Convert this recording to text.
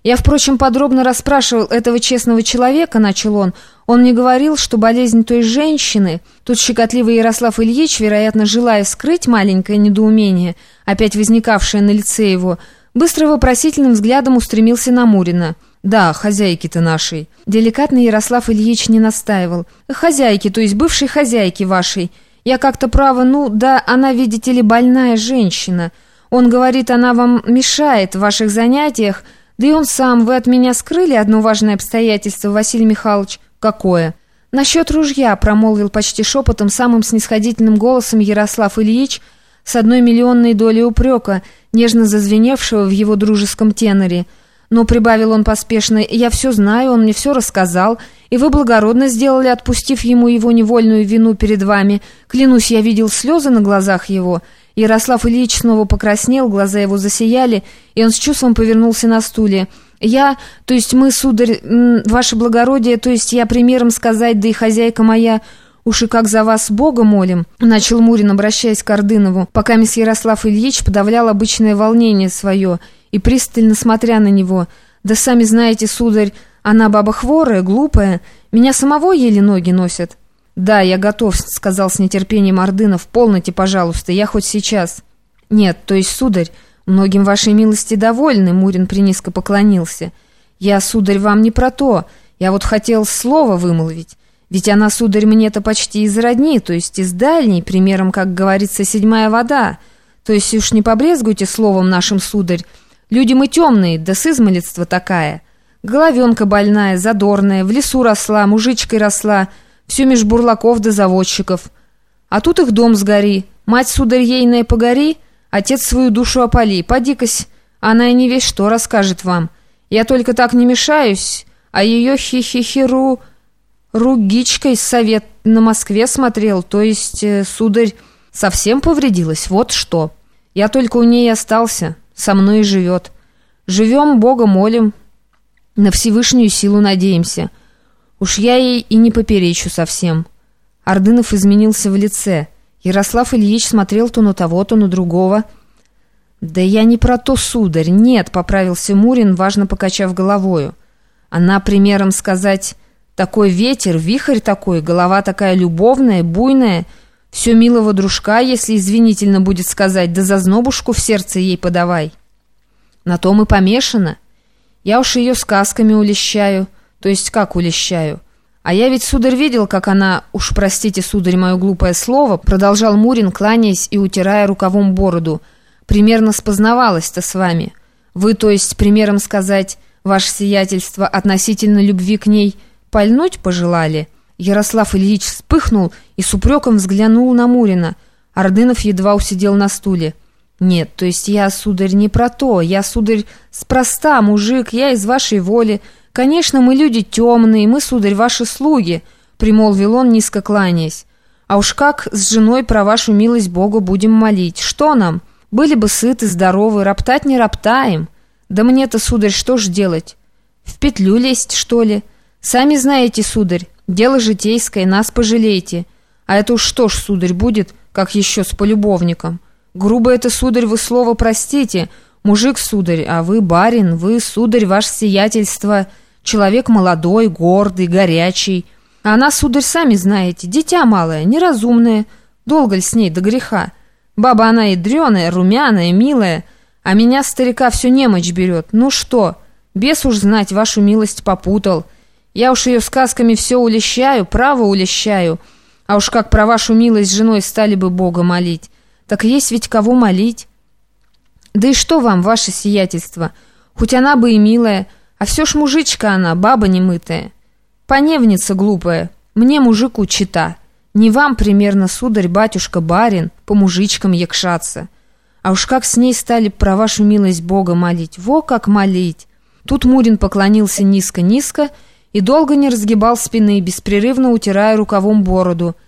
Я, впрочем, подробно расспрашивал этого честного человека, начал он. Он мне говорил, что болезнь той женщины... Тут щекотливый Ярослав Ильич, вероятно, желая скрыть маленькое недоумение, опять возникавшее на лице его, быстро вопросительным взглядом устремился на Мурина. «Да, хозяйки-то нашей». Деликатно Ярослав Ильич не настаивал. «Хозяйки, то есть бывшей хозяйки вашей. Я как-то право, да, она, видите ли, больная женщина. Он говорит, она вам мешает в ваших занятиях, да и он сам, вы от меня скрыли одно важное обстоятельство, Василий Михайлович». «Какое?» «Насчет ружья», — промолвил почти шепотом, самым снисходительным голосом Ярослав Ильич, с 1 миллионной долей упрека, нежно зазвеневшего в его дружеском теноре. «Но», — прибавил он поспешно, — «я все знаю, он мне все рассказал, и вы благородно сделали, отпустив ему его невольную вину перед вами. Клянусь, я видел слезы на глазах его». Ярослав Ильич снова покраснел, глаза его засияли, и он с чувством повернулся на стуле. «Я, то есть мы, сударь, ваше благородие, то есть я примером сказать, да и хозяйка моя, уж и как за вас Бога молим», — начал Мурин, обращаясь к Ордынову, пока мисс Ярослав Ильич подавлял обычное волнение свое и пристально смотря на него. «Да сами знаете, сударь, она баба хворая, глупая, меня самого еле ноги носят». «Да, я готов», — сказал с нетерпением Ордынов. «Полноте, пожалуйста, я хоть сейчас». «Нет, то есть, сударь, многим вашей милости довольны», — Мурин принизко поклонился. «Я, сударь, вам не про то. Я вот хотел слово вымолвить. Ведь она, сударь, мне-то почти из родни, то есть из дальней, примером, как говорится, седьмая вода. То есть уж не побрезгуйте словом нашим, сударь. Люди мы темные, да с измалецтва такая. Головенка больная, задорная, в лесу росла, мужичкой росла, все меж бурлаков да заводчиков. А тут их дом сгори, мать, сударь, ейная погори, отец свою душу опали. Поди-кась, она и не весь что расскажет вам. Я только так не мешаюсь, а ее хи-хи-хи-ру... Ругичкой совет на Москве смотрел, то есть, сударь, совсем повредилась, вот что. Я только у ней остался, со мной и живет. Живем, Бога молим, на Всевышнюю силу надеемся. Уж я ей и не поперечу совсем». Ордынов изменился в лице. Ярослав Ильич смотрел то на того, то на другого. «Да я не про то, сударь, нет», — поправился Мурин, важно покачав головою. «Она, примером сказать, такой ветер, вихрь такой, голова такая любовная, буйная, все милого дружка, если извинительно будет сказать, да зазнобушку в сердце ей подавай. На том и помешана. Я уж ее сказками улещаю». «То есть как улещаю? А я ведь, сударь, видел, как она, уж простите, сударь, мое глупое слово», продолжал Мурин, кланяясь и утирая рукавом бороду, «примерно спознавалась-то с вами. Вы, то есть, примером сказать, ваше сиятельство относительно любви к ней пальнуть пожелали?» Ярослав Ильич вспыхнул и с упреком взглянул на Мурина. Ордынов едва усидел на стуле. «Нет, то есть я, сударь, не про то. Я, сударь, спроста мужик, я из вашей воли. Конечно, мы люди темные, мы, сударь, ваши слуги», — примолвил он, низко кланяясь. «А уж как с женой про вашу милость Бога будем молить? Что нам? Были бы сыты, здоровы, роптать не роптаем. Да мне-то, сударь, что ж делать? В петлю лезть, что ли? Сами знаете, сударь, дело житейское, нас пожалейте. А это уж что ж, сударь, будет, как еще с полюбовником? Грубо это, сударь, вы слово простите. Мужик, сударь, а вы барин, вы, сударь, ваше сиятельство, человек молодой, гордый, горячий. А она, сударь, сами знаете, дитя малое, неразумное. Долго ли с ней до греха? Баба она ядреная, румяная, милая, а меня, старика, все немочь берет. Ну что, бес уж знать, вашу милость попутал. Я уж ее сказками все улещаю, право улещаю. А уж как про вашу милость с женой стали бы Бога молить. Так есть ведь кого молить. Да и что вам, ваше сиятельство? Хоть она бы и милая, а все ж мужичка она, баба немытая. Поневница глупая, мне мужику чета. Не вам, примерно, сударь, батюшка, барин, по мужичкам якшаться. А уж как с ней стали про вашу милость Бога молить. Во как молить!» Тут Мурин поклонился низко-низко и долго не разгибал спины, беспрерывно утирая рукавом бороду.